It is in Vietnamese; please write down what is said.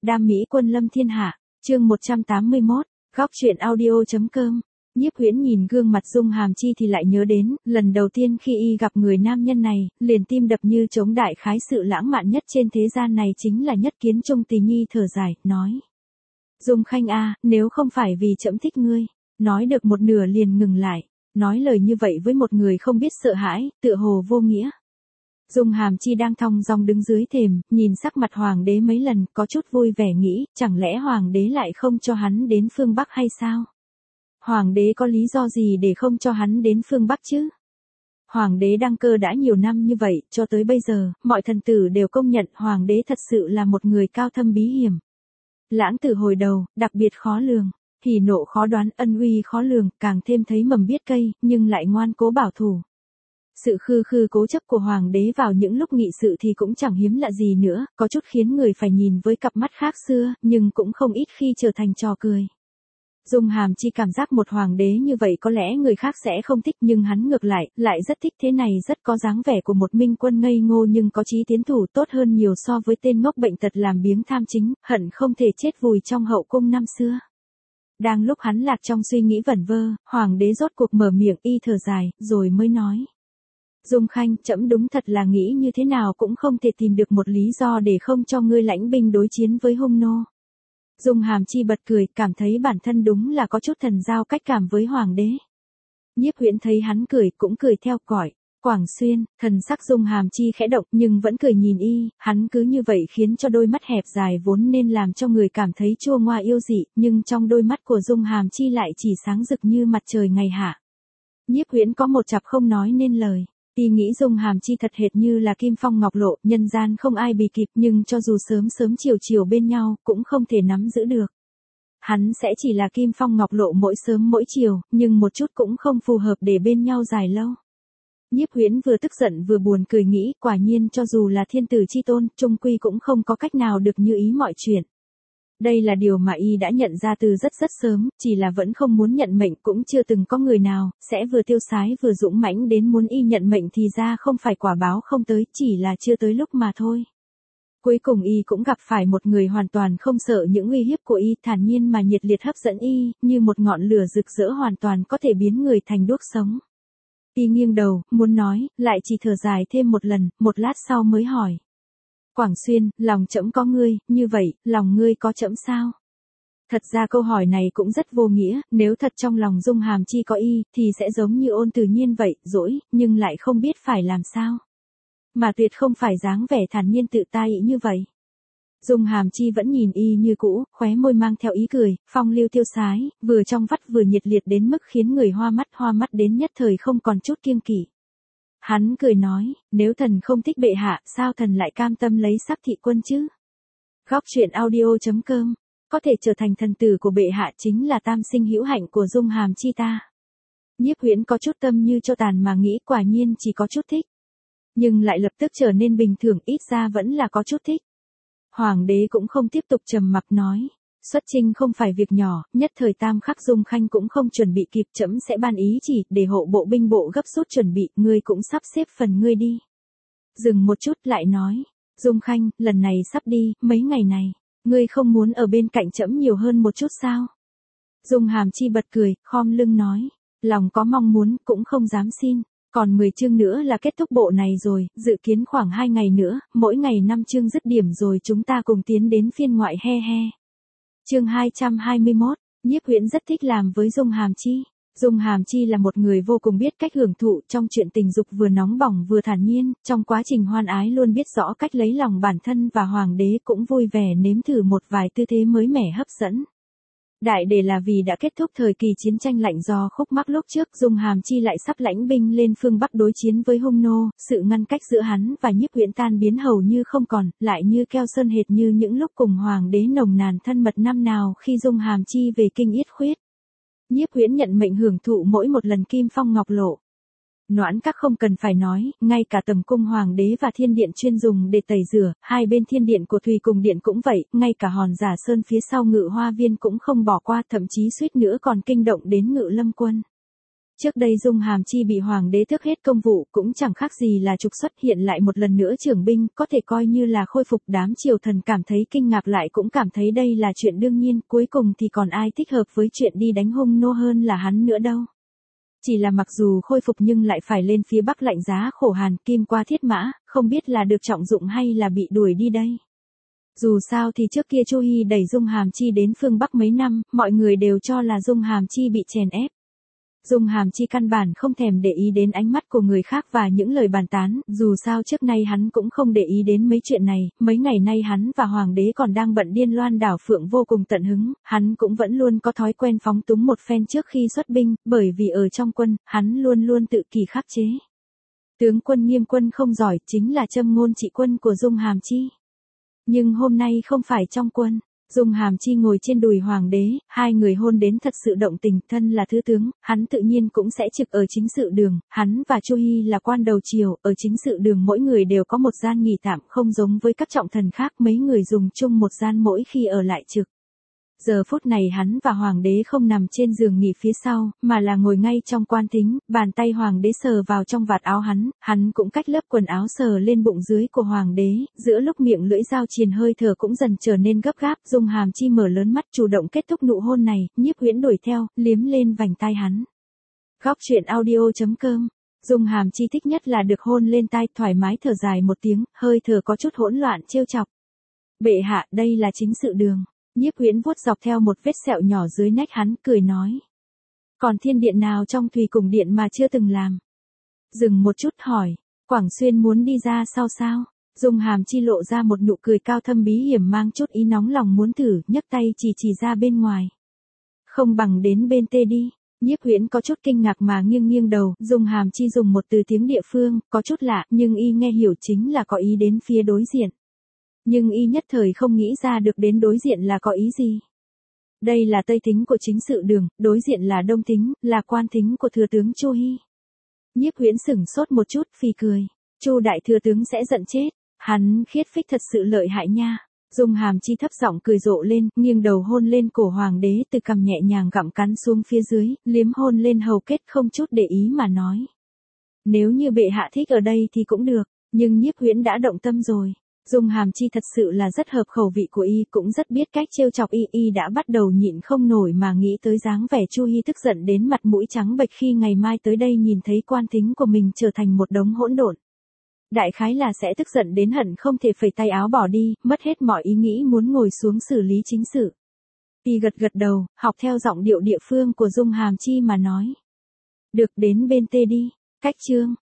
Đam mỹ quân lâm thiên hạ, chương 181, góc truyện audio.com. Nhiếp Huyễn nhìn gương mặt Dung Hàm Chi thì lại nhớ đến, lần đầu tiên khi y gặp người nam nhân này, liền tim đập như trống, đại khái sự lãng mạn nhất trên thế gian này chính là nhất kiến trung tình. Nhi thở dài, nói: Dung Khanh a, nếu không phải vì trẫm thích ngươi. Nói được một nửa liền ngừng lại, nói lời như vậy với một người không biết sợ hãi, tựa hồ vô nghĩa. Dung Hàm Chi đang thong dong đứng dưới thềm, nhìn sắc mặt hoàng đế mấy lần, có chút vui vẻ nghĩ, chẳng lẽ hoàng đế lại không cho hắn đến phương Bắc hay sao? Hoàng đế có lý do gì để không cho hắn đến phương Bắc chứ? Hoàng đế đăng cơ đã nhiều năm như vậy, cho tới bây giờ, mọi thần tử đều công nhận hoàng đế thật sự là một người cao thâm bí hiểm. Lãng tử hồi đầu, đặc biệt khó lường, hỉ nộ khó đoán, ân uy khó lường, càng thêm thấy mầm biết cây, nhưng lại ngoan cố bảo thủ. Sự khư khư cố chấp của hoàng đế vào những lúc nghị sự thì cũng chẳng hiếm lạ gì nữa, có chút khiến người phải nhìn với cặp mắt khác xưa, nhưng cũng không ít khi trở thành trò cười. Dung Hàm Chi cảm giác một hoàng đế như vậy có lẽ người khác sẽ không thích, nhưng hắn ngược lại rất thích. Thế này rất có dáng vẻ của một minh quân ngây ngô nhưng có chí tiến thủ, tốt hơn nhiều so với tên ngốc bệnh tật làm biếng tham chính, hận không thể chết vùi trong hậu cung năm xưa. Đang lúc hắn lạc trong suy nghĩ vẩn vơ, hoàng đế rốt cuộc mở miệng, y thở dài, rồi mới nói: Dung Khanh, trẫm đúng thật là nghĩ như thế nào cũng không thể tìm được một lý do để không cho ngươi lãnh binh đối chiến với hung nô. Dung Hàm Chi bật cười, cảm thấy bản thân đúng là có chút thần giao cách cảm với hoàng đế. Nhiếp Huyễn thấy hắn cười, cũng cười theo cõi. Quảng Xuyên, thần sắc Dung Hàm Chi khẽ động nhưng vẫn cười nhìn y, hắn cứ như vậy khiến cho đôi mắt hẹp dài vốn nên làm cho người cảm thấy chua ngoa yêu dị, nhưng trong đôi mắt của Dung Hàm Chi lại chỉ sáng rực như mặt trời ngày hạ. Nhiếp Huyễn có một chặp không nói nên lời. Y nghĩ Dung Hàm Chi thật hệt như là kim phong ngọc lộ, nhân gian không ai bì kịp, nhưng cho dù sớm sớm chiều chiều bên nhau, cũng không thể nắm giữ được. Hắn sẽ chỉ là kim phong ngọc lộ mỗi sớm mỗi chiều, nhưng một chút cũng không phù hợp để bên nhau dài lâu. Nhiếp Huyễn vừa tức giận vừa buồn cười nghĩ, quả nhiên cho dù là thiên tử chi tôn, chung quy cũng không có cách nào được như ý mọi chuyện. Đây là điều mà y đã nhận ra từ rất sớm, chỉ là vẫn không muốn nhận mệnh, cũng chưa từng có người nào sẽ vừa tiêu sái vừa dũng mãnh đến muốn y nhận mệnh, thì ra không phải quả báo không tới, chỉ là chưa tới lúc mà thôi. Cuối cùng y cũng gặp phải một người hoàn toàn không sợ những uy hiếp của y, thản nhiên mà nhiệt liệt hấp dẫn y, như một ngọn lửa rực rỡ hoàn toàn có thể biến người thành đuốc sống. Y nghiêng đầu, muốn nói, lại chỉ thở dài thêm một lần, một lát sau mới hỏi: Quảng Xuyên, lòng trẫm có ngươi, như vậy, lòng ngươi có trẫm sao? Thật ra câu hỏi này cũng rất vô nghĩa, nếu thật trong lòng Dung Hàm Chi có y, thì sẽ giống như Ôn Từ Nhiên vậy, dỗi, nhưng lại không biết phải làm sao. Mà tuyệt không phải dáng vẻ thản nhiên tự ta ý như vậy. Dung Hàm Chi vẫn nhìn y như cũ, khóe môi mang theo ý cười, phong lưu tiêu sái, vừa trong vắt vừa nhiệt liệt đến mức khiến người hoa mắt đến nhất thời không còn chút kiêng kỵ. Hắn cười nói, nếu thần không thích bệ hạ, sao thần lại cam tâm lấy sắc thị quân chứ? Góc truyện audio.com, có thể trở thành thần tử của bệ hạ chính là tam sinh hữu hạnh của Dung Hàm Chi ta. Nhiếp Huyễn có chút tâm như cho tàn mà nghĩ, quả nhiên chỉ có chút thích. Nhưng lại lập tức trở nên bình thường, ít ra vẫn là có chút thích. Hoàng đế cũng không tiếp tục trầm mặc nói: Xuất chinh không phải việc nhỏ, nhất thời tam khắc Dung Khanh cũng không chuẩn bị kịp, trẫm sẽ ban ý chỉ, để hộ bộ binh bộ gấp rút chuẩn bị, ngươi cũng sắp xếp phần ngươi đi. Dừng một chút lại nói: Dung Khanh, lần này sắp đi, mấy ngày này, ngươi không muốn ở bên cạnh trẫm nhiều hơn một chút sao? Dung Hàm Chi bật cười, khom lưng nói: Lòng có mong muốn, cũng không dám xin. Còn 10 chương nữa là kết thúc bộ này rồi, dự kiến khoảng 2 ngày nữa, mỗi ngày 5 chương dứt điểm rồi chúng ta cùng tiến đến phiên ngoại he he. Chương 221, Nhiếp Huyễn rất thích làm với Dung Hàm Chi. Dung Hàm Chi là một người vô cùng biết cách hưởng thụ, trong chuyện tình dục vừa nóng bỏng vừa thản nhiên, trong quá trình hoan ái luôn biết rõ cách lấy lòng bản thân, và hoàng đế cũng vui vẻ nếm thử một vài tư thế mới mẻ hấp dẫn. Đại để là vì đã kết thúc thời kỳ chiến tranh lạnh do khúc mắc lúc trước, Dung Hàm Chi lại sắp lãnh binh lên phương Bắc đối chiến với hung nô, sự ngăn cách giữa hắn và Nhiếp Huyễn tan biến hầu như không còn, lại như keo sơn hệt như những lúc cùng hoàng đế nồng nàn thân mật năm nào khi Dung Hàm Chi về kinh yết khuyết. Nhiếp Huyễn nhận mệnh hưởng thụ mỗi một lần kim phong ngọc lộ. Noãn các không cần phải nói, ngay cả tầm cung hoàng đế và thiên điện chuyên dùng để tẩy rửa, hai bên thiên điện của Thùy Cùng điện cũng vậy, ngay cả hòn giả sơn phía sau Ngự Hoa viên cũng không bỏ qua, thậm chí suýt nữa còn kinh động đến Ngự Lâm quân. Trước đây Dung Hàm Chi bị hoàng đế tước hết công vụ cũng chẳng khác gì là trục xuất, hiện lại một lần nữa trưởng binh, có thể coi như là khôi phục. Đám triều thần cảm thấy kinh ngạc lại cũng cảm thấy đây là chuyện đương nhiên, cuối cùng thì còn ai thích hợp với chuyện đi đánh hung nô hơn là hắn nữa đâu. Chỉ là mặc dù khôi phục nhưng lại phải lên phía Bắc lạnh giá khổ hàn, kim qua thiết mã, không biết là được trọng dụng hay là bị đuổi đi đây. Dù sao thì trước kia Chu Hi đẩy Dung Hàm Chi đến phương Bắc mấy năm, mọi người đều cho là Dung Hàm Chi bị chèn ép. Dung Hàm Chi căn bản không thèm để ý đến ánh mắt của người khác và những lời bàn tán, dù sao trước nay hắn cũng không để ý đến mấy chuyện này, mấy ngày nay hắn và hoàng đế còn đang bận điên loan đảo phượng vô cùng tận hứng, hắn cũng vẫn luôn có thói quen phóng túng một phen trước khi xuất binh, bởi vì ở trong quân, hắn luôn luôn tự kỷ khắc chế. Tướng quân Nghiêm Quân không giỏi chính là châm ngôn trị quân của Dung Hàm Chi. Nhưng hôm nay không phải trong quân. Dung Hàm Chi ngồi trên đùi hoàng đế, hai người hôn đến thật sự động tình, thân là thứ tướng, hắn tự nhiên cũng sẽ trực ở chính sự đường, hắn và Chu Hi là quan đầu triều, ở chính sự đường mỗi người đều có một gian nghỉ tạm, không giống với các trọng thần khác, mấy người dùng chung một gian mỗi khi ở lại trực. Giờ phút này hắn và hoàng đế không nằm trên giường nghỉ phía sau, mà là ngồi ngay trong quan thính, bàn tay hoàng đế sờ vào trong vạt áo hắn cũng cách lớp quần áo sờ lên bụng dưới của hoàng đế, giữa lúc miệng lưỡi dao triền hơi thở cũng dần trở nên gấp gáp, Dung Hàm Chi mở lớn mắt chủ động kết thúc nụ hôn này, Nhiếp Huyễn đuổi theo, liếm lên vành tai hắn. Góc truyện audio.com. Dung Hàm Chi thích nhất là được hôn lên tai, thoải mái thở dài một tiếng, hơi thở có chút hỗn loạn trêu chọc. Bệ hạ, đây là chính sự đường. Nhiếp Huyễn vuốt dọc theo một vết sẹo nhỏ dưới nách hắn, cười nói. Còn thiên điện nào trong Thùy Cùng Điện mà chưa từng làm? Dừng một chút hỏi, Quảng Xuyên muốn đi ra sau sao? Dung Hàm Chi lộ ra một nụ cười cao thâm bí hiểm mang chút ý nóng lòng muốn thử, nhấc tay chỉ ra bên ngoài. Không bằng đến bên tê đi. Nhiếp Huyễn có chút kinh ngạc mà nghiêng nghiêng đầu, Dung Hàm Chi dùng một từ tiếng địa phương, có chút lạ, nhưng y nghe hiểu chính là có ý đến phía đối diện. Nhưng y nhất thời không nghĩ ra được đến đối diện là có ý gì. Đây là Tây Thính của chính sự đường, đối diện là Đông Thính, là quan thính của thừa tướng Chu Hi. Nhiếp Huyễn sửng sốt một chút, phì cười. Chu đại thừa tướng sẽ giận chết, hắn khiết phích thật sự lợi hại nha. Dung Hàm Chi thấp giọng cười rộ lên, nghiêng đầu hôn lên cổ hoàng đế, từ cằm nhẹ nhàng gặm cắn xuống phía dưới, liếm hôn lên hầu kết, không chút để ý mà nói. Nếu như bệ hạ thích ở đây thì cũng được, nhưng Nhiếp Huyễn đã động tâm rồi. Dung Hàm Chi thật sự là rất hợp khẩu vị của y, cũng rất biết cách trêu chọc y đã bắt đầu nhịn không nổi mà nghĩ tới dáng vẻ Chu Hi tức giận đến mặt mũi trắng bệch khi ngày mai tới đây nhìn thấy quan thính của mình trở thành một đống hỗn độn. Đại khái là sẽ tức giận đến hận không thể phẩy tay áo bỏ đi, mất hết mọi ý nghĩ muốn ngồi xuống xử lý chính sự. Y gật gật đầu, học theo giọng điệu địa phương của Dung Hàm Chi mà nói. Được, đến bên tê đi. Cách chương.